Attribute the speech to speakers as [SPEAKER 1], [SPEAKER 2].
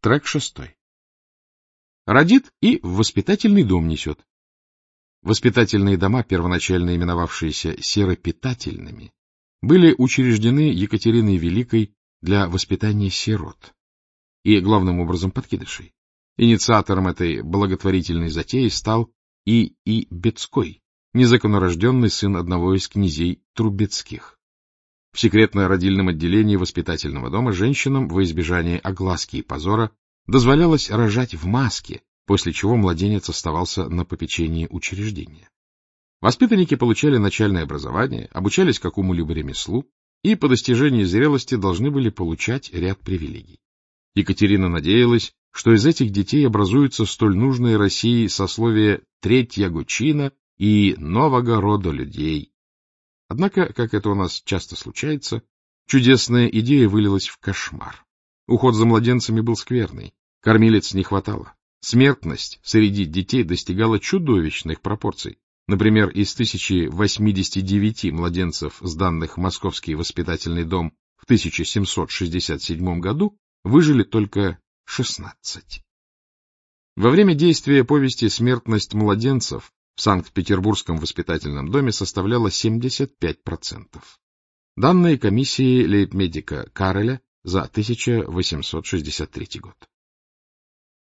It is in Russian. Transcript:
[SPEAKER 1] Трек 6. Родит и в воспитательный дом несет. Воспитательные дома, первоначально именовавшиеся серопитательными, были учреждены Екатериной Великой для воспитания сирот и, главным образом, подкидышей. Инициатором этой благотворительной затеи стал И.И. Бецкой, незаконнорожденный сын одного из князей Трубецких. В секретно-родильном отделении воспитательного дома женщинам во избежание огласки и позора дозволялось рожать в маске, после чего младенец оставался на попечении учреждения. Воспитанники получали начальное образование, обучались какому-либо ремеслу и по достижении зрелости должны были получать ряд привилегий. Екатерина надеялась, что из этих детей образуется столь нужное России сословие третьего чина и нового рода людей. Однако, как это у нас часто случается, чудесная идея вылилась в кошмар. Уход за младенцами был скверный, кормилиц не хватало. Смертность среди детей достигала чудовищных пропорций. Например, из 1089 младенцев, сданных в Московский воспитательный дом в 1767 году, выжили только 16. Во время действия повести «Смертность младенцев» в Санкт-Петербургском воспитательном доме составляла 75%. Данные комиссии лейб-медика Кареля за 1863 год.